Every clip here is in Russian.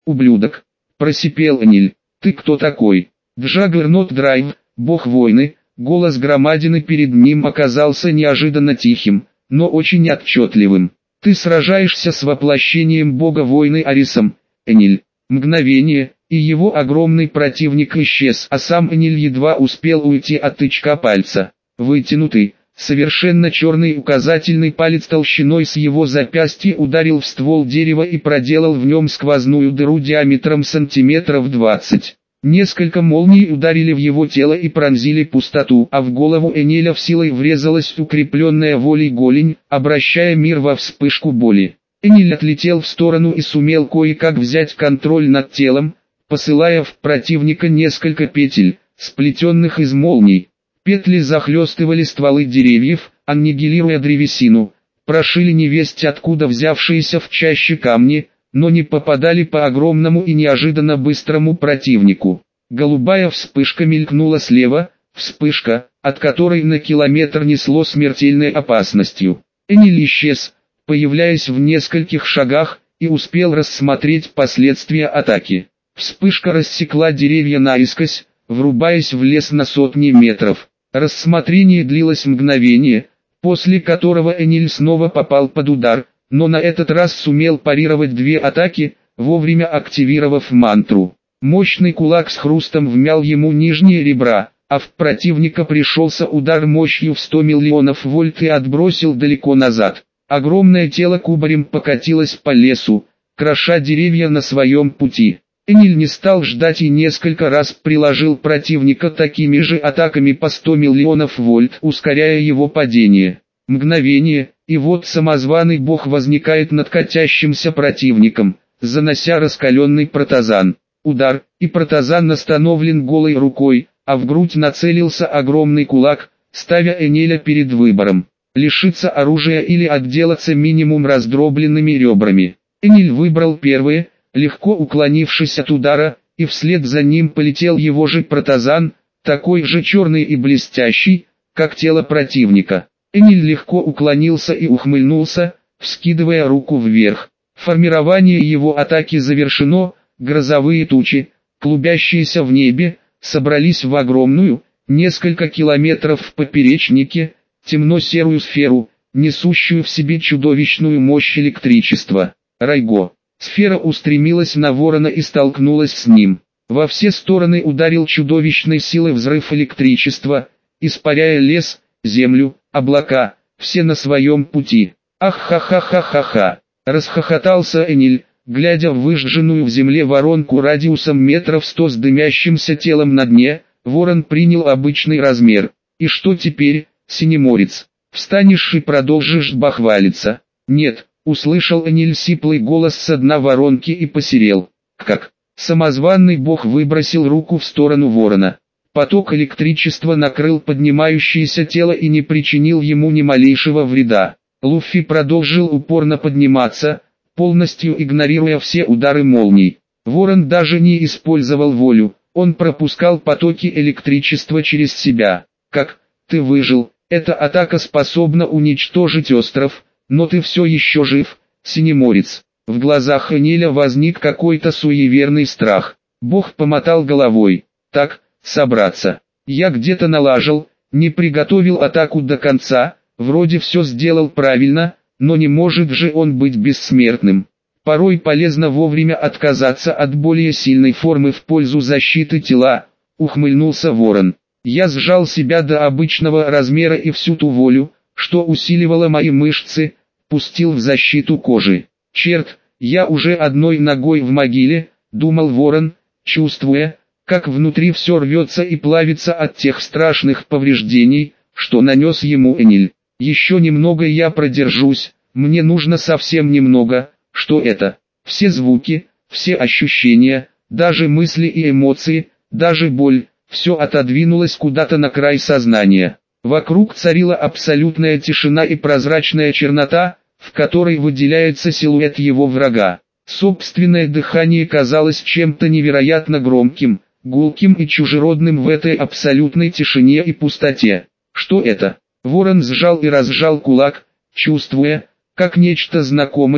ублюдок!» – просипел Эниль. «Ты кто такой?» Джаггернот Драйв, бог войны, голос громадины перед ним оказался неожиданно тихим, но очень отчетливым. «Ты сражаешься с воплощением бога войны Арисом, Эниль». Мгновение, и его огромный противник исчез, а сам Эниль едва успел уйти от тычка пальца. Вытянутый, совершенно черный указательный палец толщиной с его запястья ударил в ствол дерева и проделал в нем сквозную дыру диаметром сантиметров 20. Несколько молний ударили в его тело и пронзили пустоту, а в голову Энеля в силой врезалась укрепленная волей голень, обращая мир во вспышку боли. Эниль отлетел в сторону и сумел кое-как взять контроль над телом, посылая в противника несколько петель, сплетенных из молний. Петли захлестывали стволы деревьев, аннигилируя древесину, прошили невесть откуда взявшиеся в чаще камни, но не попадали по огромному и неожиданно быстрому противнику. Голубая вспышка мелькнула слева, вспышка, от которой на километр несло смертельной опасностью. Эниль исчез, появляясь в нескольких шагах, и успел рассмотреть последствия атаки. Вспышка рассекла деревья наискось, врубаясь в лес на сотни метров. Рассмотрение длилось мгновение, после которого Эниль снова попал под удар, но на этот раз сумел парировать две атаки, вовремя активировав мантру. Мощный кулак с хрустом вмял ему нижние ребра, а в противника пришелся удар мощью в 100 миллионов вольт и отбросил далеко назад. Огромное тело кубарем покатилось по лесу, кроша деревья на своем пути. Эниль не стал ждать и несколько раз приложил противника такими же атаками по 100 миллионов вольт, ускоряя его падение. Мгновение, и вот самозваный бог возникает над катящимся противником, занося раскаленный протазан. Удар, и протазан остановлен голой рукой, а в грудь нацелился огромный кулак, ставя Энеля перед выбором: лишиться оружия или отделаться минимум раздробленными ребрами. Эниль выбрал первое, легко уклонившись от удара, и вслед за ним полетел его же протазан, такой же черный и блестящий, как тело противника. Эниль легко уклонился и ухмыльнулся, вскидывая руку вверх. Формирование его атаки завершено, грозовые тучи, клубящиеся в небе, собрались в огромную, несколько километров в поперечнике, темно-серую сферу, несущую в себе чудовищную мощь электричества. Райго. Сфера устремилась на ворона и столкнулась с ним. Во все стороны ударил чудовищной силой взрыв электричества, испаряя лес, землю, облака, все на своем пути. «Ах-ха-ха-ха-ха-ха!» — расхохотался Эниль, глядя в выжженную в земле воронку радиусом метров 100 с дымящимся телом на дне. Ворон принял обычный размер. «И что теперь, синеморец? Встанешь и продолжишь бахвалиться?» «Нет», — услышал Эниль сиплый голос с дна воронки и посерел. «Как?» Самозванный бог выбросил руку в сторону ворона. Поток электричества накрыл поднимающееся тело и не причинил ему ни малейшего вреда. Луффи продолжил упорно подниматься, полностью игнорируя все удары молний. Ворон даже не использовал волю, он пропускал потоки электричества через себя. «Как ты выжил? Эта атака способна уничтожить остров, но ты все еще жив, синеморец». В глазах Энеля возник какой-то суеверный страх. Бог помотал головой. «Так, собраться. Я где-то налажал, не приготовил атаку до конца, вроде все сделал правильно, но не может же он быть бессмертным. Порой полезно вовремя отказаться от более сильной формы в пользу защиты тела», — ухмыльнулся ворон. «Я сжал себя до обычного размера и всю ту волю, что усиливала мои мышцы, пустил в защиту кожи. Черт, я уже одной ногой в могиле», — думал ворон, чувствуя, как внутри все рвется и плавится от тех страшных повреждений, что нанес ему Эниль. «Еще немного я продержусь, мне нужно совсем немного». Что это? Все звуки, все ощущения, даже мысли и эмоции, даже боль, все отодвинулось куда-то на край сознания. Вокруг царила абсолютная тишина и прозрачная чернота, в которой выделяется силуэт его врага. Собственное дыхание казалось чем-то невероятно громким, гулким и чужеродным в этой абсолютной тишине и пустоте. Что это? Ворон сжал и разжал кулак, чувствуя, как нечто знакомое,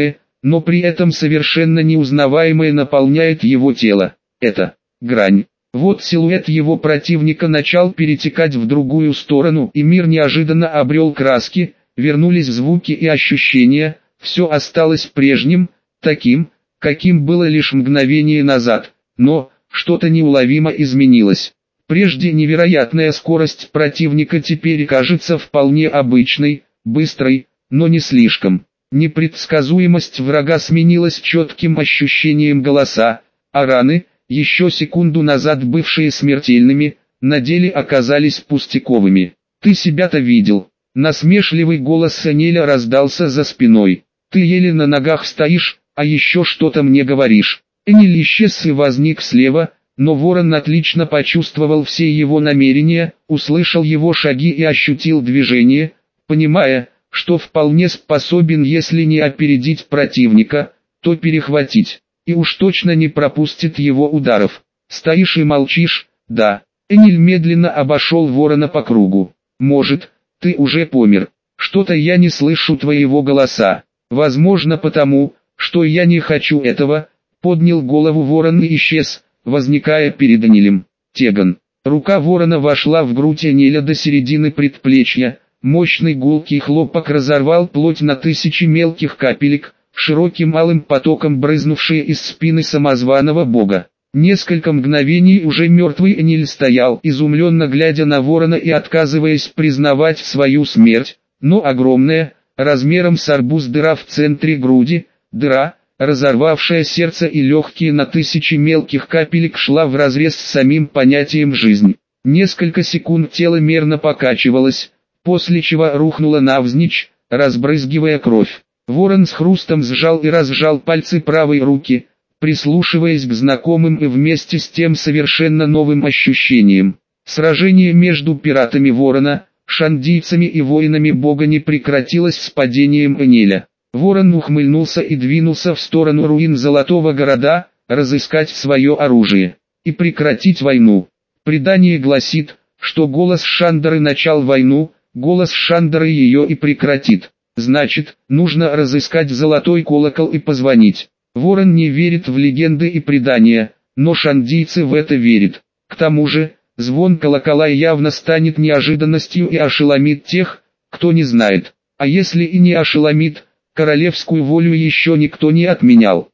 но при этом совершенно неузнаваемое наполняет его тело. Это грань. Вот силуэт его противника начал перетекать в другую сторону, и мир неожиданно обрел краски, вернулись звуки и ощущения, все осталось прежним, таким, каким было лишь мгновение назад, но что-то неуловимо изменилось. Прежде невероятная скорость противника теперь кажется вполне обычной, быстрой, но не слишком. Непредсказуемость врага сменилась четким ощущением голоса, а раны, еще секунду назад бывшие смертельными, на деле оказались пустяковыми. «Ты себя-то видел?» Насмешливый голос Энеля раздался за спиной. «Ты еле на ногах стоишь, а еще что-то мне говоришь». Энель исчез и возник слева, но ворон отлично почувствовал все его намерения, услышал его шаги и ощутил движение, понимая, что вполне способен, если не опередить противника, то перехватить. И уж точно не пропустит его ударов. «Стоишь и молчишь?» «Да». Энель медленно обошел ворона по кругу. «Может, ты уже помер. Что-то я не слышу твоего голоса. Возможно потому, что я не хочу этого». Поднял голову ворон и исчез, возникая перед Энелем. Теган. Рука ворона вошла в грудь Энеля до середины предплечья. Мощный гулкий хлопок разорвал плоть на тысячи мелких капелек, широким алым потоком брызнувшие из спины самозваного бога. Несколько мгновений уже мертвый Энель стоял, изумленно глядя на ворона и отказываясь признавать свою смерть, но огромная, размером с арбуз дыра в центре груди, дыра, разорвавшая сердце и легкие на тысячи мелких капелек, шла вразрез с самим понятием «жизнь». Несколько секунд тело мерно покачивалось, после чего рухнуло навзничь, разбрызгивая кровь. Ворон с хрустом сжал и разжал пальцы правой руки, прислушиваясь к знакомым и вместе с тем совершенно новым ощущениям. Сражение между пиратами Ворона, шандийцами и воинами бога не прекратилось с падением Энеля. Ворон ухмыльнулся и двинулся в сторону руин Золотого Города, разыскать свое оружие и прекратить войну. Предание гласит, что голос Шандары начал войну, голос Шандары ее и прекратит. Значит, нужно разыскать золотой колокол и позвонить. Ворон не верит в легенды и предания, но шандийцы в это верят. К тому же, звон колокола явно станет неожиданностью и ошеломит тех, кто не знает. А если и не ошеломит, королевскую волю еще никто не отменял.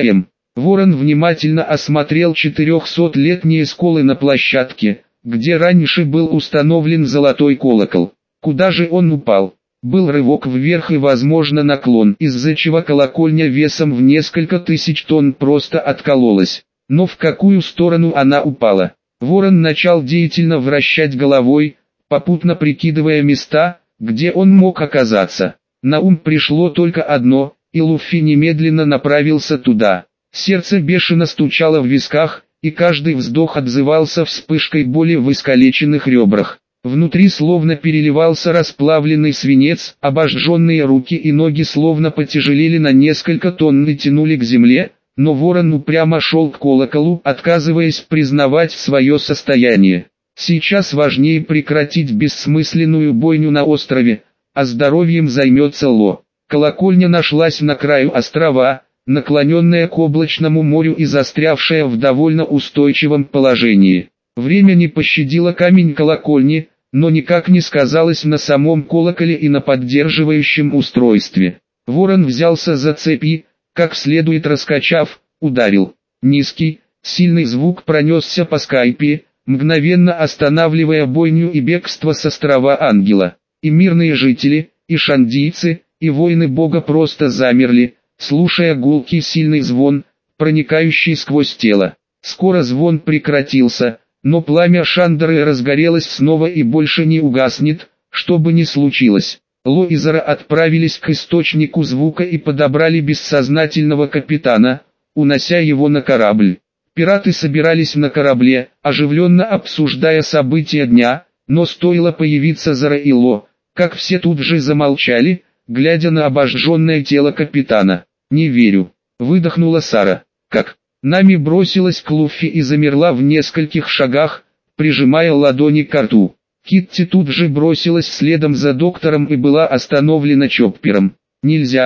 Ворон внимательно осмотрел 400-летние сколы на площадке, где раньше был установлен золотой колокол. Куда же он упал? Был рывок вверх и возможно наклон, из-за чего колокольня весом в несколько тысяч тонн просто откололась. Но в какую сторону она упала? Ворон начал деятельно вращать головой, попутно прикидывая места, где он мог оказаться. На ум пришло только одно, и Луффи немедленно направился туда. Сердце бешено стучало в висках, и каждый вздох отзывался вспышкой боли в искалеченных ребрах. Внутри словно переливался расплавленный свинец, обожженные руки и ноги словно потяжелели на несколько тонн и тянули к земле, но ворон упрямо шел к колоколу, отказываясь признавать свое состояние. Сейчас важнее прекратить бессмысленную бойню на острове, а здоровьем займется Ло. Колокольня нашлась на краю острова, наклоненная к облачному морю и застрявшая в довольно устойчивом положении. Время не пощадило камень колокольни, но никак не сказалось на самом колоколе и на поддерживающем устройстве. Ворон взялся за цепи, как следует раскачав, ударил. Низкий, сильный звук пронесся по скайпе, мгновенно останавливая бойню и бегство с острова Ангела. И мирные жители, и шандийцы, и воины бога просто замерли, слушая гулкий сильный звон, проникающий сквозь тело. Скоро звон прекратился, но пламя Шандары разгорелось снова и больше не угаснет, что бы ни случилось. Ло и Зара отправились к источнику звука и подобрали бессознательного капитана, унося его на корабль. Пираты собирались на корабле, оживленно обсуждая события дня, но стоило появиться Зара и Ло, как все тут же замолчали, глядя на обожженное тело капитана. «Не верю», — выдохнула Сара. «Как?» Нами бросилась к Луффи и замерла в нескольких шагах, прижимая ладони к рту. Китти тут же бросилась следом за доктором и была остановлена Чоппером. «Нельзя,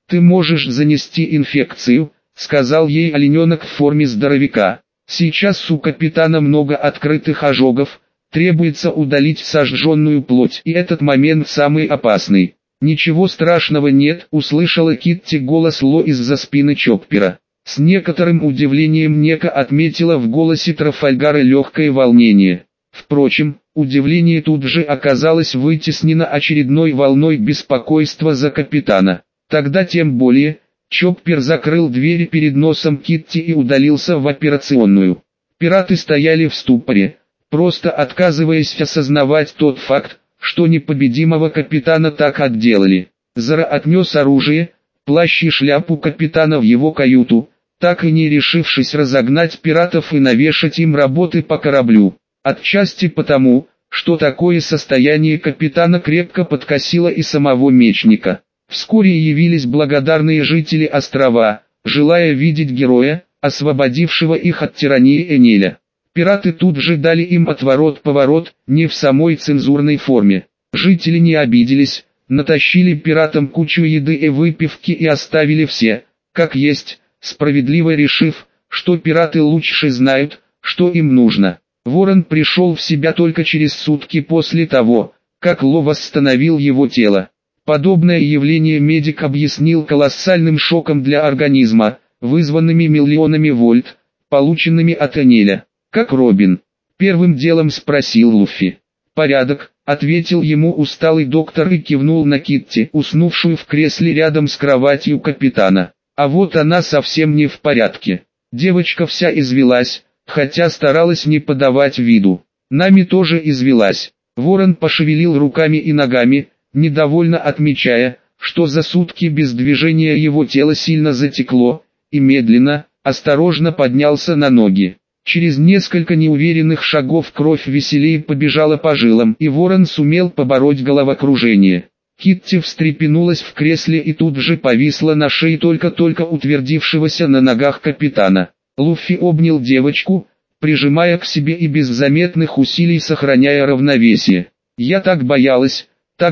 «Ты можешь занести инфекцию», — сказал ей олененок в форме здоровяка. «Сейчас у капитана много открытых ожогов, требуется удалить сожженную плоть, и этот момент самый опасный». «Ничего страшного нет», — услышала Китти голос Ло из-за спины Чоппера. С некоторым удивлением Нека отметила в голосе Трафальгара легкое волнение. Впрочем, удивление тут же оказалось вытеснено очередной волной беспокойства за капитана. Тогда тем более, Чоппер закрыл двери перед носом Китти и удалился в операционную. Пираты стояли в ступоре, просто отказываясь осознавать тот факт, что непобедимого капитана так отделали. Зара отнес оружие, плащ и шляпу капитана в его каюту, так и не решившись разогнать пиратов и навешать им работы по кораблю. Отчасти потому, что такое состояние капитана крепко подкосило и самого мечника. Вскоре явились благодарные жители острова, желая видеть героя, освободившего их от тирании Энеля. Пираты тут же дали им отворот-поворот, не в самой цензурной форме. Жители не обиделись, натащили пиратам кучу еды и выпивки и оставили все, как есть, справедливо решив, что пираты лучше знают, что им нужно. Ворон пришел в себя только через сутки после того, как Ло восстановил его тело. Подобное явление медик объяснил колоссальным шоком для организма, вызванными миллионами вольт, полученными от Энеля. «Как Робин?» — первым делом спросил Луффи. «Порядок», — ответил ему усталый доктор и кивнул на Китти, уснувшую в кресле рядом с кроватью капитана. А вот она совсем не в порядке. Девочка вся извелась, хотя старалась не подавать виду. Нами тоже извелась. Ворон пошевелил руками и ногами, недовольно отмечая, что за сутки без движения его тело сильно затекло, и медленно, осторожно поднялся на ноги. Через несколько неуверенных шагов кровь веселее побежала по жилам, и Ворон сумел побороть головокружение. Китти встрепенулась в кресле и тут же повисла на шее только-только утвердившегося на ногах капитана. Луффи обнял девочку, прижимая к себе и без заметных усилий сохраняя равновесие. «Я так боялась»,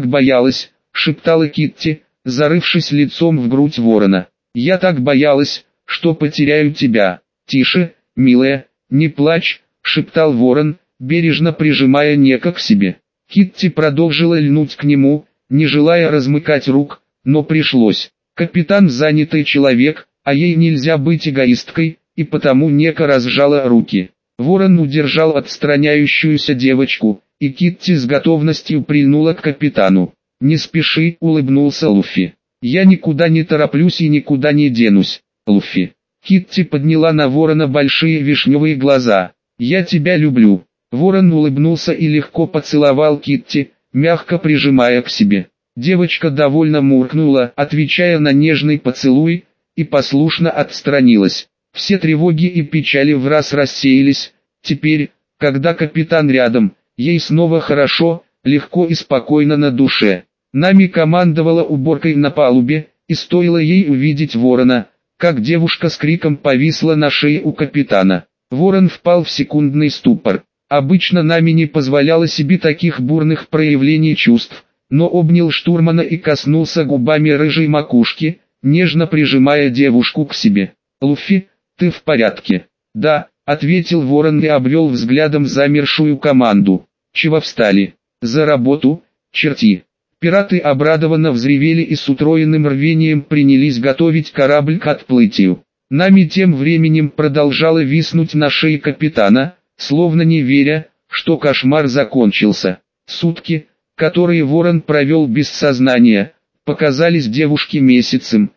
— шептала Китти, зарывшись лицом в грудь Ворона. «Я так боялась, что потеряю тебя». «Тише, милая, не плачь», — шептал Ворон, бережно прижимая Нека к себе. Китти продолжила льнуть к нему, не желая размыкать рук, но пришлось. Капитан занятый человек, а ей нельзя быть эгоисткой, и потому Нека разжала руки. Ворон удержал отстраняющуюся девочку, и Китти с готовностью прильнула к капитану. «Не спеши», — улыбнулся Луффи. «Я никуда не тороплюсь и никуда не денусь, Луффи». Китти подняла на Ворона большие вишневые глаза. «Я тебя люблю». Ворон улыбнулся и легко поцеловал Китти, мягко прижимая к себе. Девочка довольно муркнула, отвечая на нежный поцелуй, и послушно отстранилась. Все тревоги и печали враз рассеялись. Теперь, когда капитан рядом, ей снова хорошо, легко и спокойно на душе. Нами командовала уборкой на палубе, и стоило ей увидеть Ворона, как девушка с криком повисла на шее у капитана. Ворон впал в секундный ступор. Обычно Нами не позволяла себе таких бурных проявлений чувств, но обнял штурмана и коснулся губами рыжей макушки, нежно прижимая девушку к себе. «Луффи, ты в порядке?» «Да», — ответил Ворон и обвел взглядом замершую команду. «Чего встали? За работу, черти!» Пираты обрадованно взревели и с утроенным рвением принялись готовить корабль к отплытию. Нами тем временем продолжала виснуть на шее капитана, словно не веря, что кошмар закончился. Сутки, которые Ворон провел без сознания, показались девушке месяцем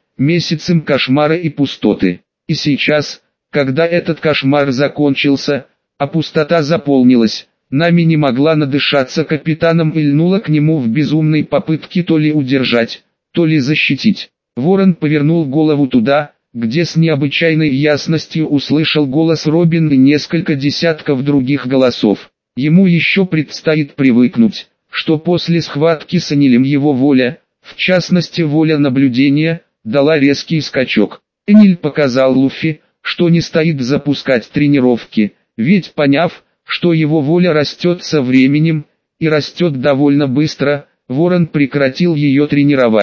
кошмара и пустоты. И сейчас, когда этот кошмар закончился, а пустота заполнилась, Нами не могла надышаться капитаном и льнула к нему в безумной попытке то ли удержать, то ли защитить. Ворон повернул голову туда, где с необычайной ясностью услышал голос Робин и несколько десятков других голосов. Ему еще предстоит привыкнуть, что после схватки с Энилем его воля, в частности воля наблюдения, дала резкий скачок. Эниль показал Луффи, что не стоит запускать тренировки, ведь поняв, что его воля растет со временем, и растет довольно быстро, Ворон прекратил ее тренировать.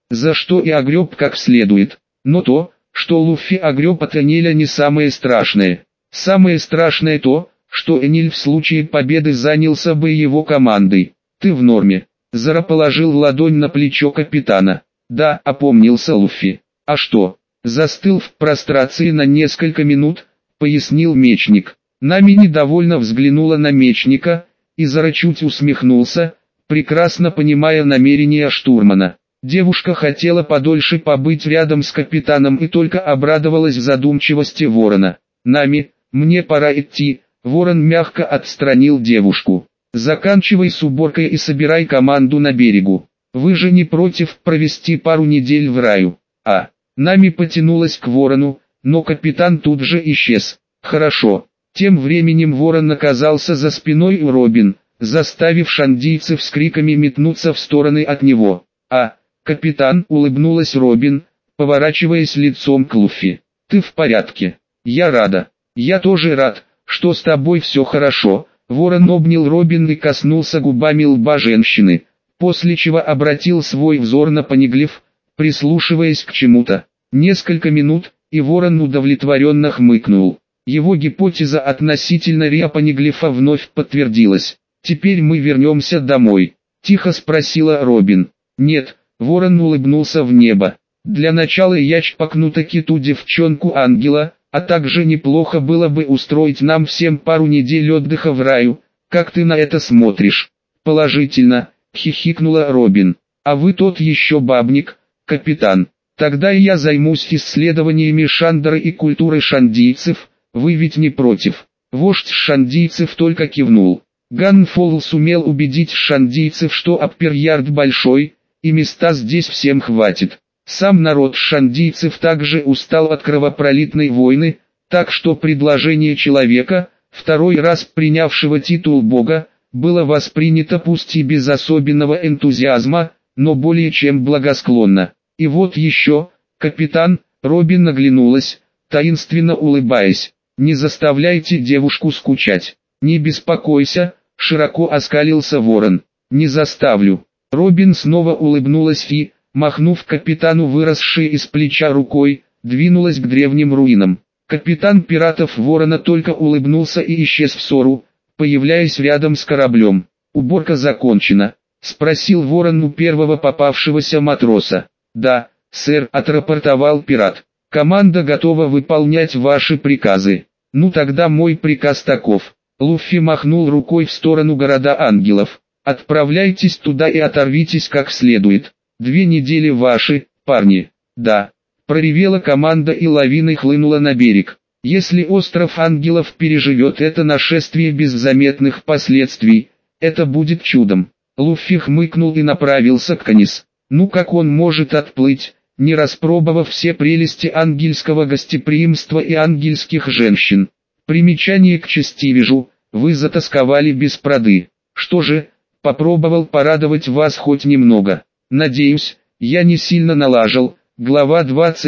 за что и огреб как следует. Но то, что Луффи огреб от Энеля, не самое страшное. Самое страшное то, что Эниль в случае победы занялся бы его командой. «Ты в норме?» Зара положил ладонь на плечо капитана. «Да», — опомнился Луффи. «А что?» «Застыл в прострации на несколько минут», — пояснил мечник. Нами недовольно взглянула на мечника, и Зара чуть усмехнулся, прекрасно понимая намерения штурмана. Девушка хотела подольше побыть рядом с капитаном и только обрадовалась задумчивости ворона. «Нами, мне пора идти», — ворон мягко отстранил девушку. «Заканчивай с уборкой и собирай команду на берегу. Вы же не против провести пару недель в раю?» Нами потянулась к ворону, но капитан тут же исчез. «Хорошо». Тем временем ворон оказался за спиной у Робин, заставив шандийцев с криками метнуться в стороны от него. Капитан», — улыбнулась Робин, поворачиваясь лицом к Луффи. «Ты в порядке?» «Я рада». «Я тоже рад, что с тобой все хорошо». Ворон обнял Робин и коснулся губами лба женщины, после чего обратил свой взор на Понеглиф, прислушиваясь к чему-то. Несколько минут, и ворон удовлетворенно хмыкнул. Его гипотеза относительно Риа Понеглифа вновь подтвердилась. «Теперь мы вернемся домой?» — тихо спросила Робин. «Нет», — ворон улыбнулся в небо. «Для начала я чпокну таки ту девчонку-ангела, а также неплохо было бы устроить нам всем пару недель отдыха в раю. Как ты на это смотришь?» «Положительно», — хихикнула Робин. «А вы тот еще бабник, капитан. Тогда и я займусь исследованиями Шандора и культурой шандийцев. Вы ведь не против?» Вождь шандийцев только кивнул. Ганфол сумел убедить шандийцев, что Аппер-Ярд большой, и места здесь всем хватит. Сам народ шандийцев также устал от кровопролитной войны, так что предложение человека, второй раз принявшего титул бога, было воспринято пусть и без особенного энтузиазма, но более чем благосклонно. «И вот еще, капитан», — Робин оглянулась, таинственно улыбаясь. «Не заставляйте девушку скучать». «Не беспокойся», — широко оскалился ворон. «Не заставлю». Робин снова улыбнулась и, махнув капитану выросшей из плеча рукой, двинулась к древним руинам. Капитан пиратов Ворона только улыбнулся и исчез в ссору, появляясь рядом с кораблем. «Уборка закончена?» — спросил Ворон у первого попавшегося матроса. «Да, сэр», — отрапортовал пират. «Команда готова выполнять ваши приказы». «Ну тогда мой приказ таков». Луффи махнул рукой в сторону города ангелов. «Отправляйтесь туда и оторвитесь как следует. 2 недели ваши, парни». «Да». Проревела команда и лавиной хлынула на берег. Если остров ангелов переживет это нашествие без заметных последствий, это будет чудом. Луффи хмыкнул и направился к Канис. Ну как он может отплыть, не распробовав все прелести ангельского гостеприимства и ангельских женщин? Примечание к Честивежу: вы затасковали без проды. Что же, попробовал порадовать вас хоть немного. Надеюсь, я не сильно налажал. Глава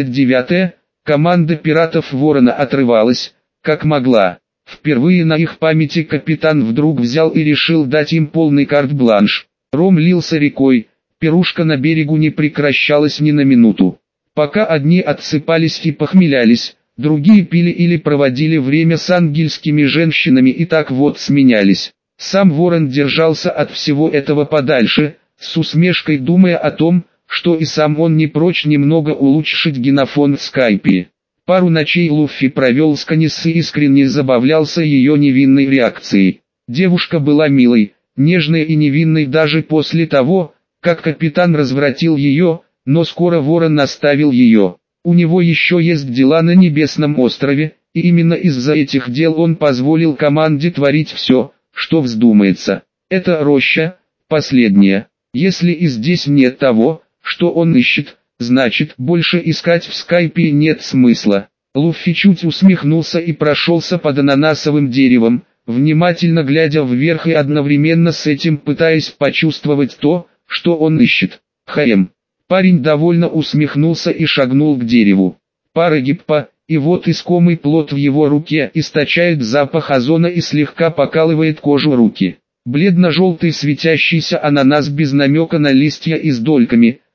29. Команда пиратов Ворона отрывалась, как могла. Впервые на их памяти капитан вдруг взял и решил дать им полный карт-бланш. Ром лился рекой, пирушка на берегу не прекращалась ни на минуту. Пока одни отсыпались и похмелялись, другие пили или проводили время с ангельскими женщинами и так вот сменялись. Сам Ворон держался от всего этого подальше, с усмешкой думая о том, что и сам он не прочь немного улучшить генофон в скайпе. Пару ночей Луффи провел с Канис и искренне забавлялся ее невинной реакцией. Девушка была милой, нежной и невинной даже после того, как капитан развратил ее, но скоро Ворон оставил ее. У него еще есть дела на Небесном острове, и именно из-за этих дел он позволил команде творить все, что вздумается. Это роща, последняя. Если и здесь нет того, что он ищет, значит, больше искать в скайпе нет смысла. Луффи чуть усмехнулся и прошелся под ананасовым деревом, внимательно глядя вверх и одновременно с этим пытаясь почувствовать то, что он ищет. Хаем. Парень довольно усмехнулся и шагнул к дереву. Пара гиппа, и вот искомый плод в его руке источает запах озона и слегка покалывает кожу руки. Бледно-желтый светящийся ананас без намека на листья и с дольками,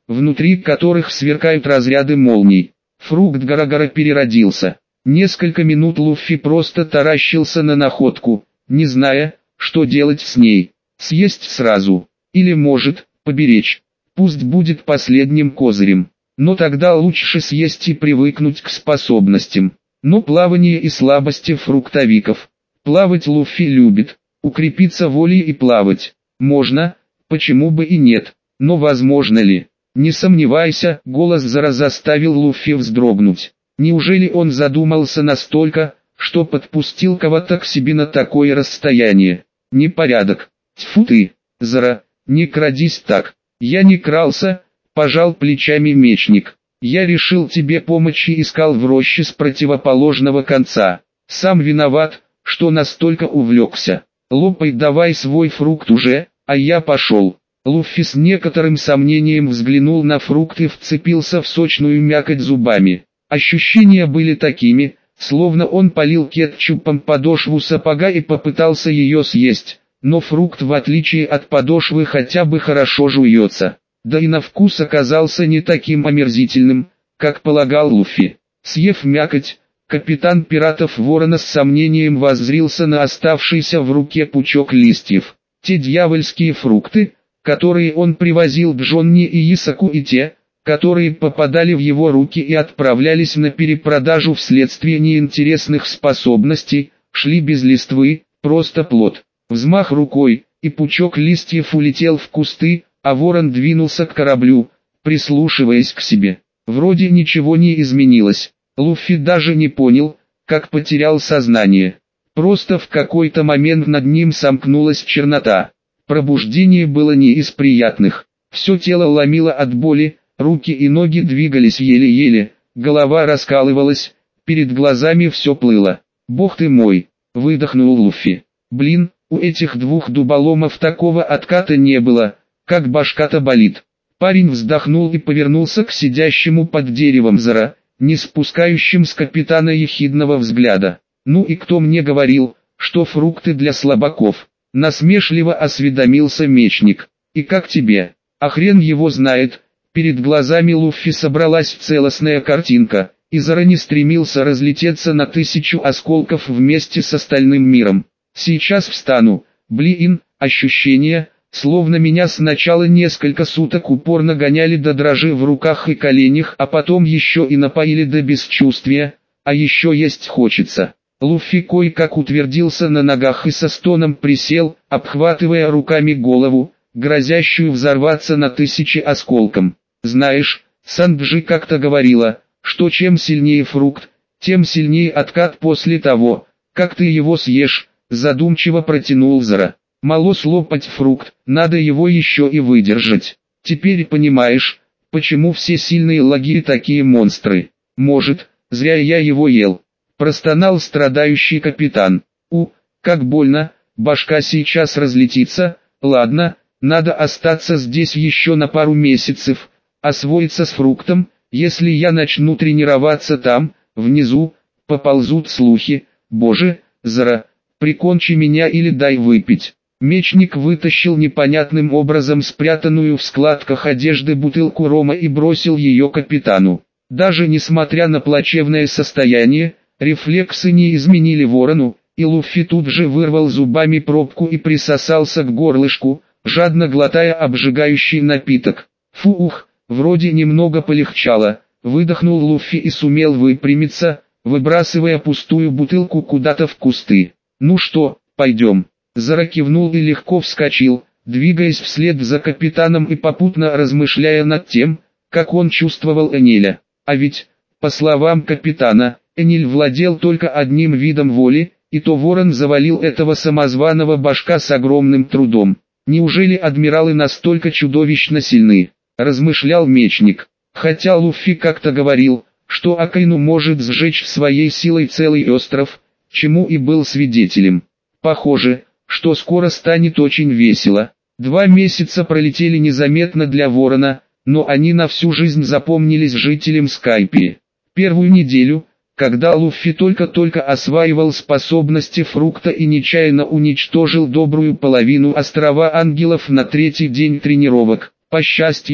внутри которых сверкают разряды молний. Фрукт Гора-Гора переродился. Несколько минут Луффи просто таращился на находку, не зная, что делать с ней. Съесть сразу, или может, поберечь. Пусть будет последним козырем. Но тогда лучше съесть и привыкнуть к способностям. Но плавание и слабости фруктовиков. Плавать Луффи любит. Укрепиться волей и плавать. Можно, почему бы и нет. Но возможно ли? Не сомневайся, голос Зара заставил Луффи вздрогнуть. Неужели он задумался настолько, что подпустил кого-то к себе на такое расстояние? Непорядок. Тьфу ты, Зара, не крадись так. Я не крался, пожал плечами мечник. Я решил тебе помочь и искал в роще с противоположного конца. Сам виноват, что настолько увлекся. Лопай давай свой фрукт уже, а я пошел. Луффи с некоторым сомнением взглянул на фрукт и вцепился в сочную мякоть зубами. Ощущения были такими, словно он полил кетчупом подошву сапога и попытался ее съесть, но фрукт в отличие от подошвы хотя бы хорошо жуется. Да и на вкус оказался не таким омерзительным, как полагал Луффи. Съев мякоть, капитан пиратов Ворона с сомнением воззрился на оставшийся в руке пучок листьев. Те дьявольские фрукты, которые он привозил к Джонни и Исаку, и те, которые попадали в его руки и отправлялись на перепродажу вследствие неинтересных способностей, шли без листвы, просто плод. Взмах рукой, и пучок листьев улетел в кусты, а ворон двинулся к кораблю, прислушиваясь к себе. Вроде ничего не изменилось. Луффи даже не понял, как потерял сознание. Просто в какой-то момент над ним сомкнулась чернота. Пробуждение было не из приятных. Все тело ломило от боли, руки и ноги двигались еле-еле, голова раскалывалась, перед глазами все плыло. «Бог ты мой!» — выдохнул Луффи. «Блин, у этих двух дуболомов такого отката не было, как башка-то болит». Парень вздохнул и повернулся к сидящему под деревом Зара, не спускающим с капитана ехидного взгляда. «Ну и кто мне говорил, что фрукты для слабаков?» Насмешливо осведомился мечник. «И как тебе?» «А хрен его знает». Перед глазами Луффи собралась целостная картинка, и Зара не стремился разлететься на 1000 осколков вместе с остальным миром. «Сейчас встану, блин, ощущение, словно меня сначала несколько суток упорно гоняли до дрожи в руках и коленях, а потом еще и напоили до бесчувствия, а еще есть хочется». Луффи кое-как утвердился на ногах и со стоном присел, обхватывая руками голову, грозящую взорваться на 1000 осколком. «Знаешь, Санджи как-то говорила, что чем сильнее фрукт, тем сильнее откат после того, как ты его съешь», задумчиво протянул Зара. «Мало слопать фрукт, надо его еще и выдержать. Теперь понимаешь, почему все сильные лаги такие монстры. Может, зря я его ел». Простонал страдающий капитан. Как больно, башка сейчас разлетится. Ладно, надо остаться здесь еще на пару месяцев, освоиться с фруктом. Если я начну тренироваться там, внизу, поползут слухи. Боже, Зара, прикончи меня или дай выпить. Мечник вытащил непонятным образом спрятанную в складках одежды бутылку рома и бросил ее капитану. Даже несмотря на плачевное состояние, рефлексы не изменили ворону, и Луффи тут же вырвал зубами пробку и присосался к горлышку, жадно глотая обжигающий напиток. «Фух, вроде немного полегчало», — выдохнул Луффи и сумел выпрямиться, выбрасывая пустую бутылку куда-то в кусты. «Ну что, пойдем?» Зара кивнул и легко вскочил, двигаясь вслед за капитаном и попутно размышляя над тем, как он чувствовал Энеля. А ведь, по словам капитана, Эниль владел только одним видом воли, и то ворон завалил этого самозваного башка с огромным трудом. Неужели адмиралы настолько чудовищно сильны? Размышлял мечник. Хотя Луффи как-то говорил, что Акаину может сжечь своей силой целый остров, чему и был свидетелем. Похоже, что скоро станет очень весело. 2 месяца пролетели незаметно для ворона, но они на всю жизнь запомнились жителям Скайпи. Первую неделю, когда Луффи только-только осваивал способности фрукта и нечаянно уничтожил добрую половину острова ангелов на 3-й день тренировок. По счастью,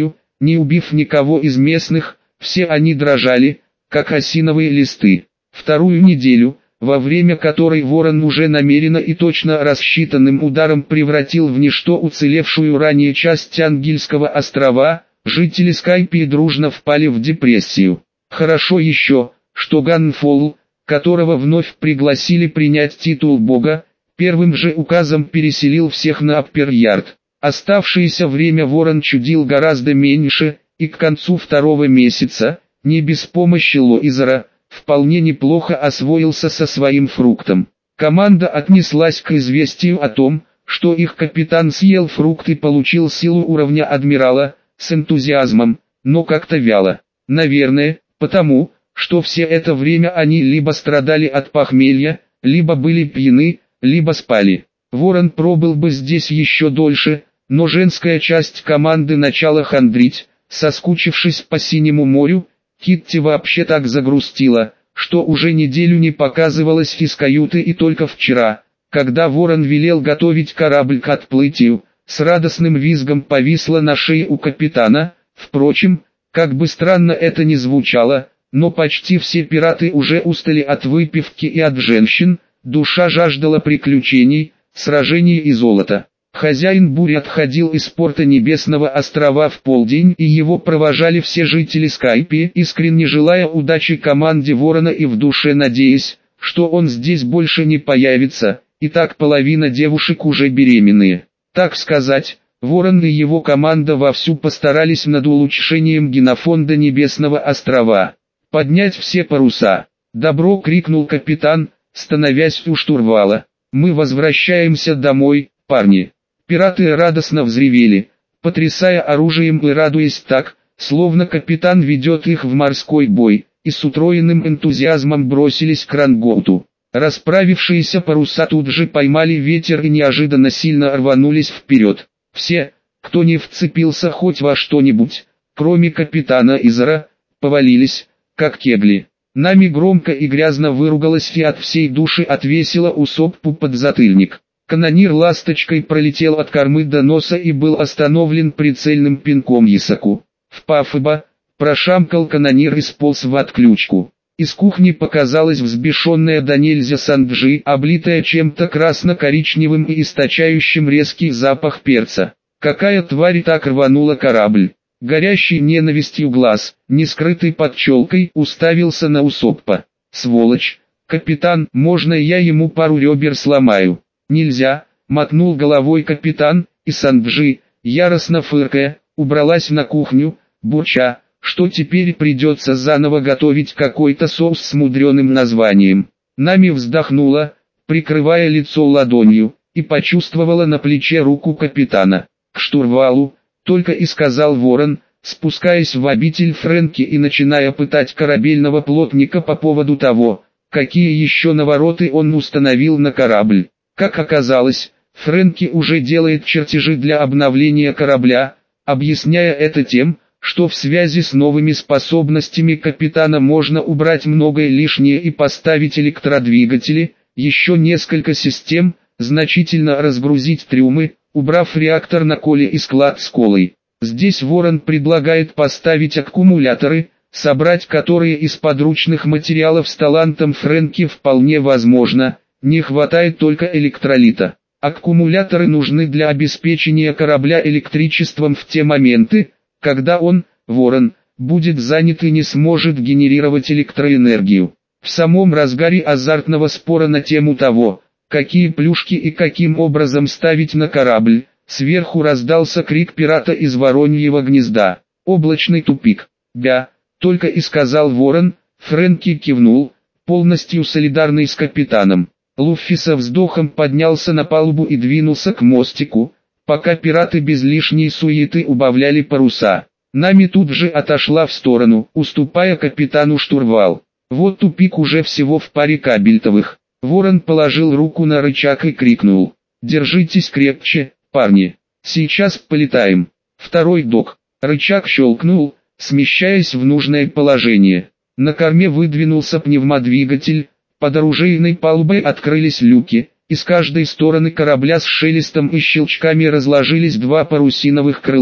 не убив никого из местных, все они дрожали, как осиновые листы. Вторую неделю, во время которой Ворон уже намеренно и точно рассчитанным ударом превратил в ничто уцелевшую ранее часть Ангельского острова, жители Скайпии дружно впали в депрессию. Хорошо еще, что Ганфолл, которого вновь пригласили принять титул бога, первым же указом переселил всех на Аппер-Ярд. Оставшееся время Ворон чудил гораздо меньше, и к концу второго месяца, не без помощи Лоизера, вполне неплохо освоился со своим фруктом. Команда отнеслась к известию о том, что их капитан съел фрукт и получил силу уровня адмирала, с энтузиазмом, но как-то вяло. Наверное, потому, что все это время они либо страдали от похмелья, либо были пьяны, либо спали. Ворон пробыл бы здесь еще дольше, но женская часть команды начала хандрить, соскучившись по Синему морю. Китти вообще так загрустила, что уже неделю не показывалась из каюты, и только вчера, когда Ворон велел готовить корабль к отплытию, с радостным визгом повисла на шее у капитана. Впрочем, как бы странно это ни звучало, но почти все пираты уже устали от выпивки и от женщин, душа жаждала приключений, сражений и золота. Хозяин бури отходил из порта Небесного острова в полдень, и его провожали все жители Скайпи, искренне желая удачи команде Ворона и в душе надеясь, что он здесь больше не появится, и так половина девушек уже беременные. Так сказать, Ворон и его команда вовсю постарались над улучшением генофонда Небесного острова. «Поднять все паруса!» «Добро!» — крикнул капитан, становясь у штурвала. «Мы возвращаемся домой, парни!» Пираты радостно взревели, потрясая оружием и радуясь так, словно капитан ведет их в морской бой, и с утроенным энтузиазмом бросились к рангоуту. Расправившиеся паруса тут же поймали ветер и неожиданно сильно рванулись вперед. Все, кто не вцепился хоть во что-нибудь, кроме капитана Изера, повалились, как кегли. Нами громко и грязно выругалась и от всей души отвесила Усоппу подзатыльник. Канонир ласточкой пролетел от кормы до носа и был остановлен прицельным пинком Ясаку. «В Пафыба!» – прошамкал канонир и сполз в отключку. Из кухни показалась взбешенная до нельзя Санджи, облитая чем-то красно-коричневым и источающим резкий запах перца. Какая тварь так рванула корабль? Горящий ненавистью глаз, не скрытый под челкой, уставился на Усоппа. «Сволочь! Капитан, можно я ему пару ребер сломаю?» «Нельзя», — мотнул головой капитан, и Санджи, яростно фыркая, убралась на кухню, бурча, что теперь придется заново готовить какой-то соус с мудреным названием. Нами вздохнула, прикрывая лицо ладонью, и почувствовала на плече руку капитана. «К штурвалу», — только и сказал Ворон, спускаясь в обитель Фрэнки и начиная пытать корабельного плотника по поводу того, какие еще навороты он установил на корабль. Как оказалось, Фрэнки уже делает чертежи для обновления корабля, объясняя это тем, что в связи с новыми способностями капитана можно убрать многое лишнее и поставить электродвигатели, еще несколько систем, значительно разгрузить трюмы, убрав реактор на коле и склад с колой. Здесь Ворон предлагает поставить аккумуляторы, собрать которые из подручных материалов с талантом Фрэнки вполне возможно. Не хватает только электролита. Аккумуляторы нужны для обеспечения корабля электричеством в те моменты, когда он, Ворон, будет занят и не сможет генерировать электроэнергию. В самом разгаре азартного спора на тему того, какие плюшки и каким образом ставить на корабль, сверху раздался крик пирата из Вороньего гнезда. «Облачный тупик!» «Бя!» — только и сказал Ворон. Фрэнки кивнул, полностью солидарный с капитаном. Луффи со вздохом поднялся на палубу и двинулся к мостику, пока пираты без лишней суеты убавляли паруса. Нами тут же отошла в сторону, уступая капитану штурвал. Вот тупик уже всего в паре кабельтовых. Ворон положил руку на рычаг и крикнул: «Держитесь крепче, парни, сейчас полетаем». Второй док. Рычаг щелкнул, смещаясь в нужное положение. На корме выдвинулся пневмодвигатель. Под оружейной палубой открылись люки, и с каждой стороны корабля с шелестом и щелчками разложились два парусиновых крыла.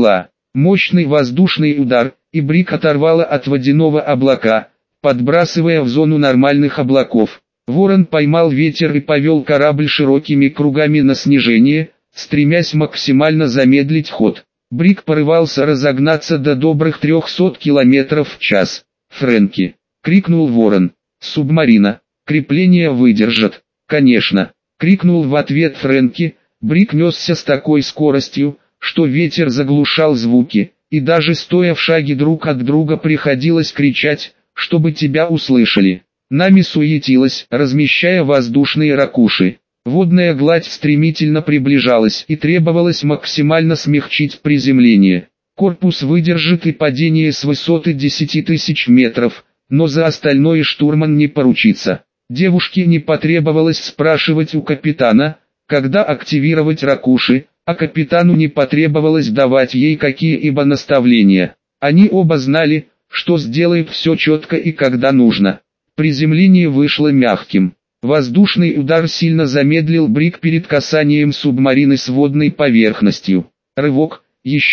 Мощный воздушный удар, и Брик оторвало от водяного облака, подбрасывая в зону нормальных облаков. Ворон поймал ветер и повел корабль широкими кругами на снижение, стремясь максимально замедлить ход. Брик порывался разогнаться до добрых 300 км в час. «Фрэнки!» — крикнул Ворон. «Субмарина! Крепление выдержат!» «Конечно!» — крикнул в ответ Фрэнки. Брик несся с такой скоростью, что ветер заглушал звуки, и даже стоя в шаге друг от друга приходилось кричать, чтобы тебя услышали. Нами суетилась, размещая воздушные ракуши. Водная гладь стремительно приближалась и требовалось максимально смягчить приземление. Корпус выдержит и падение с высоты 10 тысяч метров, но за остальное штурман не поручится. Девушке не потребовалось спрашивать у капитана, когда активировать ракуши, а капитану не потребовалось давать ей какие-либо наставления. Они оба знали, что сделают все четко и когда нужно. Приземление вышло мягким. Воздушный удар сильно замедлил Брик перед касанием субмарины с водной поверхностью. Рывок,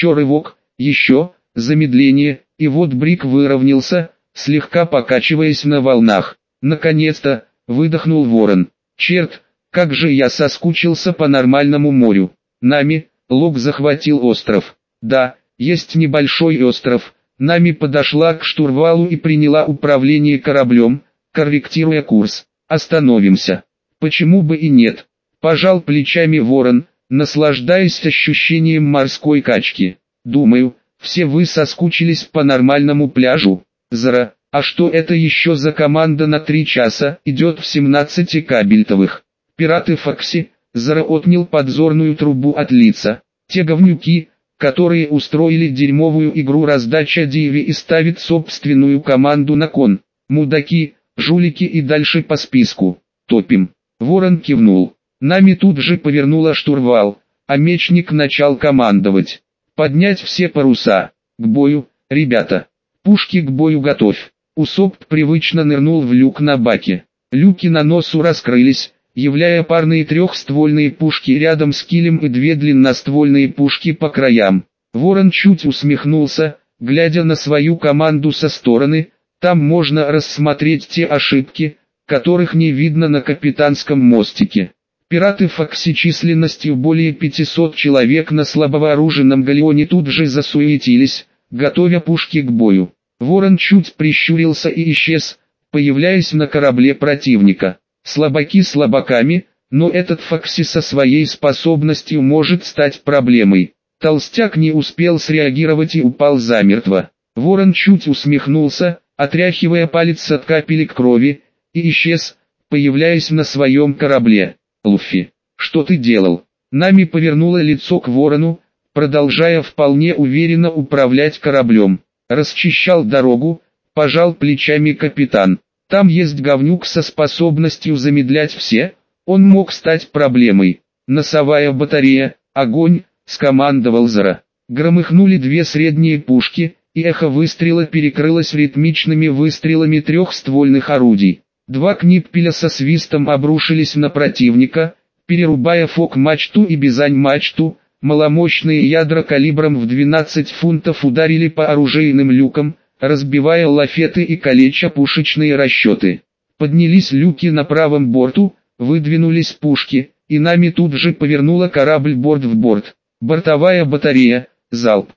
еще, замедление, и вот Брик выровнялся, слегка покачиваясь на волнах. Наконец-то, выдохнул Ворон. Черт, как же я соскучился по нормальному морю. Нами, Лок захватил остров. Да, есть небольшой остров. Нами подошла к штурвалу и приняла управление кораблем, корректируя курс. Остановимся. Почему бы и нет? Пожал плечами Ворон, наслаждаясь ощущением морской качки. Думаю, все вы соскучились по нормальному пляжу. Зара, а что это еще за команда на 3 часа идет в 17 кабельтовых? Пираты Фокси. Зара отнял подзорную трубу от лица. Те говнюки, которые устроили дерьмовую игру раздача Диви и ставят собственную команду на кон. Мудаки, жулики и дальше по списку. Топим. Ворон кивнул. Нами тут же повернула штурвал, а мечник начал командовать. Поднять все паруса. К бою, ребята. Пушки к бою готовь. Усоп привычно нырнул в люк на баке. Люки на носу раскрылись, являя парные трехствольные пушки рядом с килем и 2 длинноствольные пушки по краям. Ворон чуть усмехнулся, глядя на свою команду со стороны. Там можно рассмотреть те ошибки, которых не видно на капитанском мостике. Пираты Фокси численностью более 500 человек на слабовооруженном галеоне тут же засуетились, готовя пушки к бою. Ворон чуть прищурился и исчез, появляясь на корабле противника. Слабаки слабаками, но этот Фокси со своей способностью может стать проблемой. Толстяк не успел среагировать и упал замертво. Ворон чуть усмехнулся, отряхивая палец от капелек крови, и исчез, появляясь на своем корабле. «Луффи, что ты делал?» Нами повернуло лицо к Ворону, продолжая вполне уверенно управлять кораблем. Расчищал дорогу, пожал плечами капитан. Там есть говнюк со способностью замедлять все, он мог стать проблемой. Носовая батарея, огонь, скомандовал Зара. Громыхнули 2 средние пушки, и эхо выстрела перекрылось ритмичными выстрелами трехствольных орудий. 2 книппеля со свистом обрушились на противника, перерубая фок-мачту и бизань-мачту. Маломощные ядра калибром в 12 фунтов ударили по оружейным люкам, разбивая лафеты и калеча пушечные расчеты. Поднялись люки на правом борту, выдвинулись пушки, и нами тут же повернула корабль борт в борт. Бортовая батарея, залп.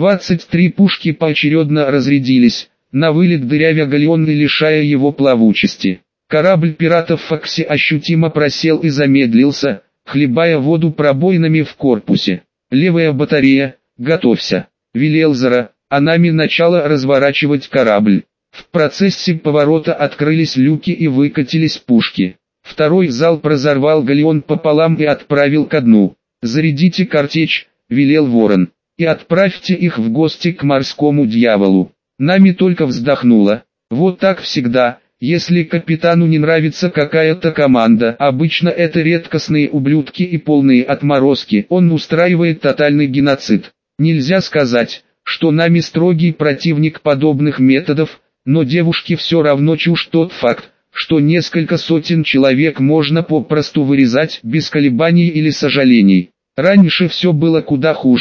23 пушки поочередно разрядились, на вылет дырявя галеон и лишая его плавучести. Корабль пиратов Фокси ощутимо просел и замедлился, хлебая воду пробоинами в корпусе. «Левая батарея, готовься», — велел Зара, а нами начало разворачивать корабль. В процессе поворота открылись люки и выкатились пушки. Второй залп разорвал галеон пополам и отправил ко дну. «Зарядите картечь», — велел Ворон, — «и отправьте их в гости к морскому дьяволу». Нами только вздохнула. Вот так всегда. Если капитану не нравится какая-то команда, обычно это редкостные ублюдки и полные отморозки, он устраивает тотальный геноцид. Нельзя сказать, что нами строгий противник подобных методов, но девушке все равно чушь тот факт, что несколько сотен человек можно попросту вырезать без колебаний или сожалений. Раньше все было куда хуже,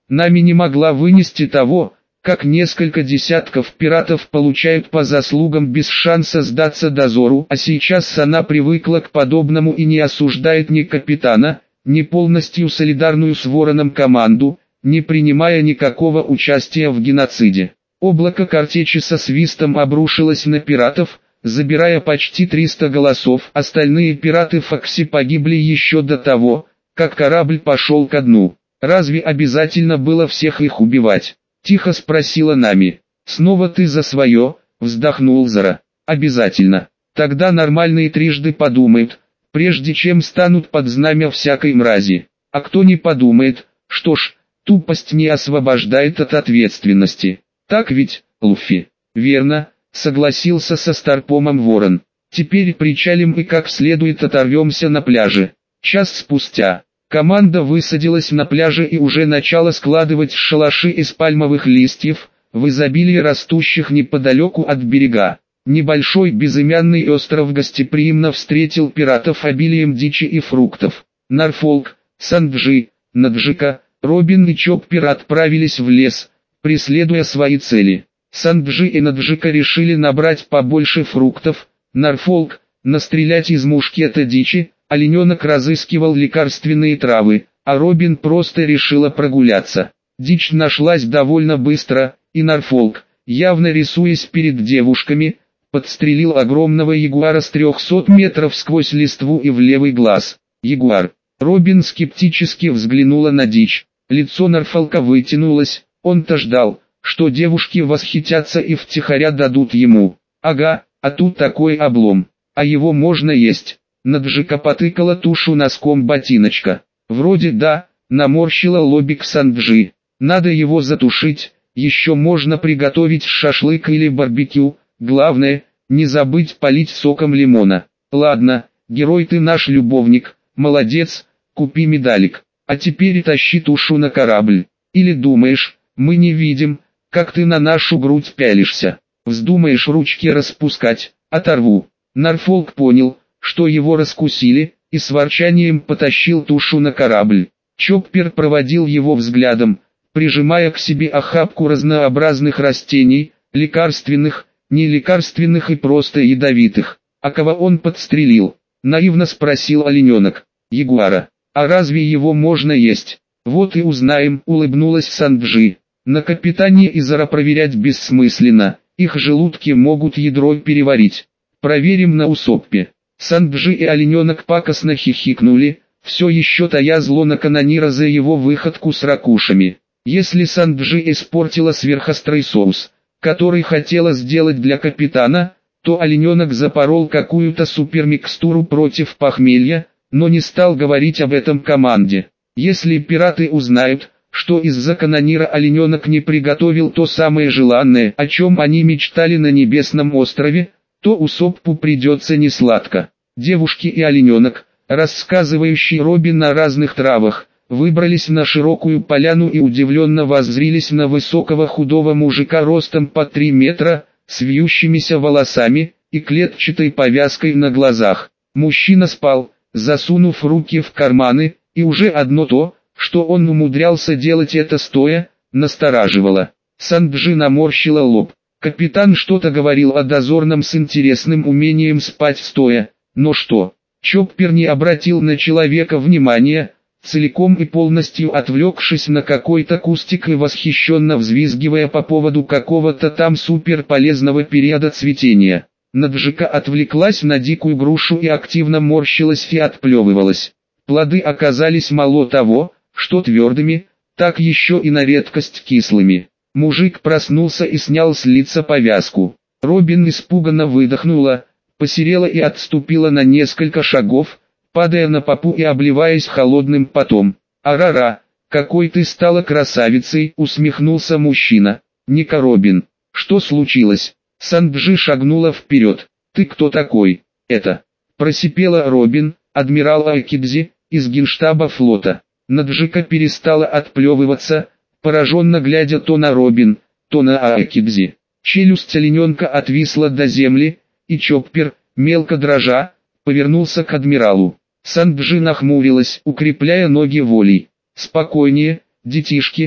Нами не могла вынести того, как несколько десятков пиратов получают по заслугам без шанса сдаться дозору, а сейчас она привыкла к подобному и не осуждает ни капитана, ни полностью солидарную с Вороном команду, не принимая никакого участия в геноциде. Облако картечи со свистом обрушилось на пиратов, забирая почти 300 голосов. Остальные пираты Фокси погибли еще до того, как корабль пошел ко дну. «Разве обязательно было всех их убивать?» — тихо спросила Нами. «Снова ты за свое?» — вздохнул Зара. «Обязательно. Тогда нормальные трижды подумают, прежде чем станут под знамя всякой мрази. А кто не подумает, что ж, тупость не освобождает от ответственности. Так ведь, Луффи?» «Верно», — согласился со Старпомом Ворон. «Теперь причалим и как следует оторвемся на пляже». Час спустя команда высадилась на пляже и уже начала складывать шалаши из пальмовых листьев, в изобилии растущих неподалеку от берега. Небольшой безымянный остров гостеприимно встретил пиратов обилием дичи и фруктов. Норфолк, Санджи, Наджика, Робин и Чоппер отправились в лес, преследуя свои цели. Санджи и Наджика решили набрать побольше фруктов, Норфолк – настрелять из мушкета дичи, олененок разыскивал лекарственные травы, а Робин просто решила прогуляться. Дичь нашлась довольно быстро, и Норфолк, явно рисуясь перед девушками, подстрелил огромного ягуара с 300 метров сквозь листву и в левый глаз. Ягуар. Робин скептически взглянула на дичь. Лицо Норфолка вытянулось, он-то ждал, что девушки восхитятся и втихаря дадут ему. Ага, а тут такой облом. А его можно есть. Наджика потыкала тушу носком ботиночка. Вроде да, наморщила лобик Санджи. Надо его затушить, еще можно приготовить шашлык или барбекю. Главное, не забыть полить соком лимона. Ладно, герой ты наш любовник, молодец, купи медалик. А теперь тащи тушу на корабль. Или думаешь, мы не видим, как ты на нашу грудь пялишься. Вздумаешь ручки распускать, оторву. Норфолк понял, что его раскусили, и с ворчанием потащил тушу на корабль. Чоппер проводил его взглядом, прижимая к себе охапку разнообразных растений, лекарственных, нелекарственных и просто ядовитых. А кого он подстрелил? Наивно спросил олененок. Ягуара. А разве его можно есть? Вот и узнаем, улыбнулась Санджи. На капитане и Зара проверять бессмысленно, их желудки могут ядро переварить. Проверим на Усоппе. Санджи и олененок пакостно хихикнули, все еще тая зло на канонира за его выходку с ракушами. Если Санджи испортила сверхострый соус, который хотела сделать для капитана, то олененок запорол какую-то супермикстуру против похмелья, но не стал говорить об этом команде. Если пираты узнают, что из-за канонира олененок не приготовил то самое желанное, о чем они мечтали на небесном острове, то Усоппу придется несладко. Девушки и олененок, рассказывающие Робин о разных травах, выбрались на широкую поляну и удивленно воззрились на высокого худого мужика ростом по 3 метра, с вьющимися волосами и клетчатой повязкой на глазах. Мужчина спал, засунув руки в карманы, и уже одно то, что он умудрялся делать это стоя, настораживало. Санджи наморщила лоб. Капитан что-то говорил о дозорном с интересным умением спать стоя, но что? Чоппер не обратил на человека внимания, целиком и полностью отвлекшись на какой-то кустик и восхищенно взвизгивая по поводу какого-то там суперполезного периода цветения. Наджика отвлеклась на дикую грушу и активно морщилась и отплевывалась. Плоды оказались мало того, что твердыми, так еще и на редкость кислыми. Мужик проснулся и снял с лица повязку. Робин испуганно выдохнула, посерела и отступила на несколько шагов, падая на попу и обливаясь холодным потом. «Арара, какой ты стала красавицей!» — усмехнулся мужчина. «Ника Робин, что случилось?» Санджи шагнула вперед. «Ты кто такой?» «Это...» — просипела Робин, адмирал Айкидзи, из генштаба флота. Наджика перестала отплевываться, пораженно глядя то на Робин, то на Айкидзи. Челюсть олененка отвисла до земли, и Чоппер, мелко дрожа, повернулся к адмиралу. Санджи нахмурилась, укрепляя ноги волей. «Спокойнее, детишки»,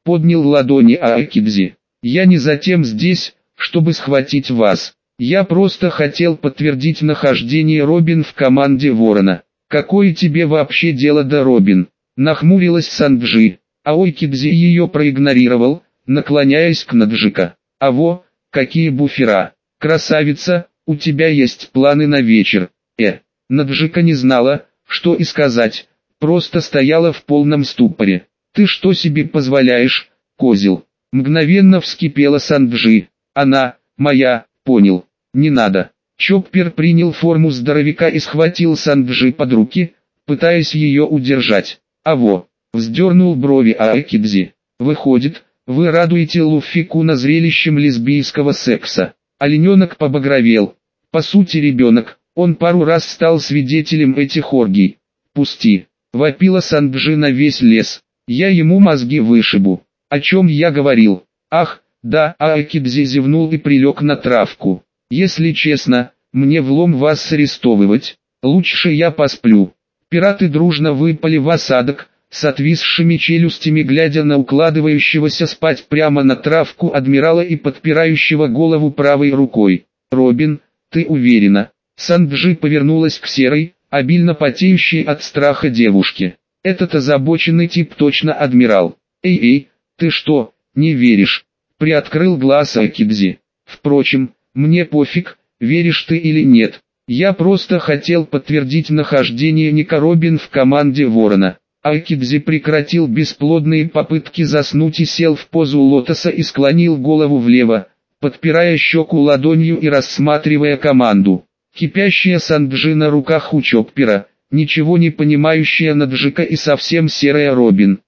поднял ладони Аакидзи. «Я не затем здесь, чтобы схватить вас. Я просто хотел подтвердить нахождение Робин в команде Ворона». «Какое тебе вообще дело до Робин?» — нахмурилась Санджи. Аокидзи ее проигнорировал, наклоняясь к Наджика. «Аво, какие буфера! Красавица, у тебя есть планы на вечер?» Наджика не знала, что и сказать, просто стояла в полном ступоре. «Ты что себе позволяешь, козел?» Мгновенно вскипела Санджи. «Она, моя, понял, не надо». Чоппер принял форму здоровяка и схватил Санджи под руки, пытаясь ее удержать. «Аво!» — вздернул брови Аакидзи. «Выходит, вы радуете Луффи-куна зрелищем лесбийского секса». Олененок побагровел. По сути ребенок, он пару раз стал свидетелем этих оргий. «Пусти!» — вопила Санджи на весь лес. «Я ему мозги вышибу». «О чем я говорил?» «Ах, да!» — Аакидзи зевнул и прилег на травку. «Если честно, мне влом вас арестовывать. Лучше я посплю». Пираты дружно выпали в осадок, с отвисшими челюстями глядя на укладывающегося спать прямо на травку адмирала и подпирающего голову правой рукой. «Робин, ты уверена?» Санджи повернулась к серой, обильно потеющей от страха девушке. «Этот озабоченный тип точно адмирал». «Эй, ты что, не веришь?» Приоткрыл глаз Аакидзи. «Впрочем, мне пофиг, веришь ты или нет. Я просто хотел подтвердить нахождение Ника Робин в команде Ворона». Аакидзи прекратил бесплодные попытки заснуть и сел в позу лотоса и склонил голову влево, подпирая щеку ладонью и рассматривая команду. Кипящая Санджи на руках у Чоппера, ничего не понимающая Наджика и совсем серая Робин.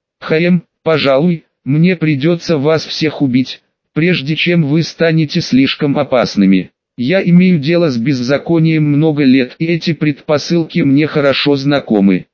Пожалуй, мне придется вас всех убить, прежде чем вы станете слишком опасными. Я имею дело с беззаконием много лет, и эти предпосылки мне хорошо знакомы.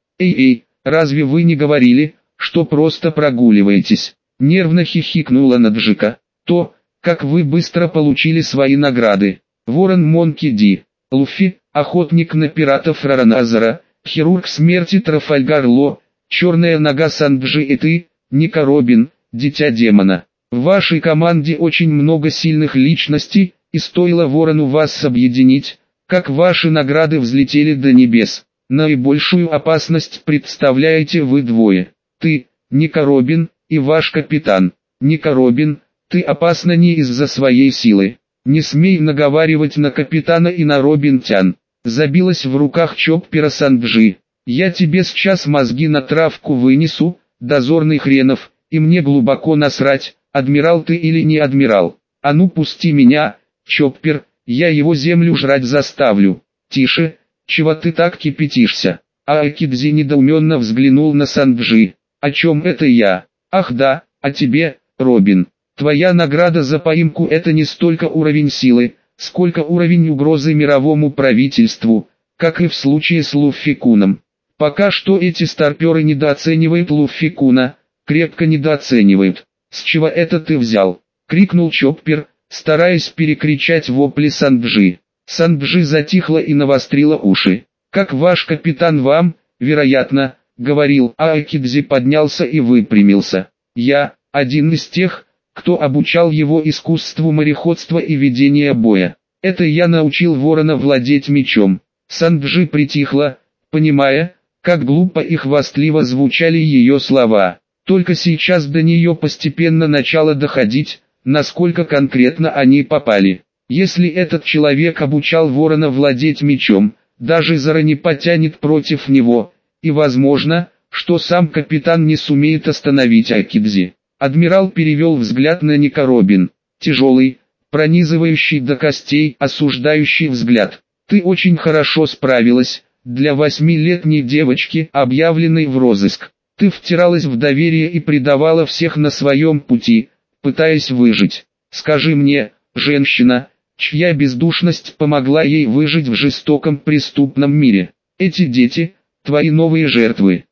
Разве вы не говорили, что просто прогуливаетесь?» Нервно хихикнула Наджика. «То, как вы быстро получили свои награды. Ворон Монки Ди, Луффи, охотник на пиратов Рараназара, хирург смерти Трафальгар Ло, черная нога Санджи и ты, Ника Робин, дитя демона. В вашей команде очень много сильных личностей, и стоило Ворону вас объединить, как ваши награды взлетели до небес. Наибольшую опасность представляете вы двое. Ты, Ника Робин, и ваш капитан. Ника Робин, ты опасна не из-за своей силы. Не смей наговаривать на капитана и на Робин Тян». Забилась в руках Чоппера Санджи. «Я тебе сейчас мозги на травку вынесу, дозорный хренов, и мне глубоко насрать, адмирал ты или не адмирал. А ну пусти меня, Чоппер, я его землю жрать заставлю». «Тише, чего ты так кипятишься?» Аакидзи недоуменно взглянул на Санджи. «О чем это я?» «Ах да, о тебе, Робин. Твоя награда за поимку — это не столько уровень силы, сколько уровень угрозы мировому правительству, как и в случае с Луффи-куном. Пока что эти старперы недооценивают Луффи-куна, крепко недооценивают». «С чего это ты взял?» — крикнул Чоппер, стараясь перекричать вопли Санджи. Санджи затихла и навострила уши. «Как ваш капитан вам, вероятно, говорил». Аакидзи поднялся и выпрямился. «Я, один из тех, кто обучал его искусству мореходства и ведения боя. Это я научил Ворона владеть мечом». Санджи притихла, понимая, как глупо и хвастливо звучали ее слова. Только сейчас до нее постепенно начало доходить, насколько конкретно они попали. Если этот человек обучал Ворона владеть мечом, даже Зара не потянет против него, и возможно, что сам капитан не сумеет остановить Аакидзи. Адмирал перевел взгляд на Ника Робин. Тяжелый, пронизывающий до костей, осуждающий взгляд. «Ты очень хорошо справилась, для 8-летней девочки, объявленной в розыск. Ты втиралась в доверие и предавала всех на своем пути, пытаясь выжить. Скажи мне, женщина, чья бездушность помогла ей выжить в жестоком преступном мире. Эти дети, твои новые жертвы».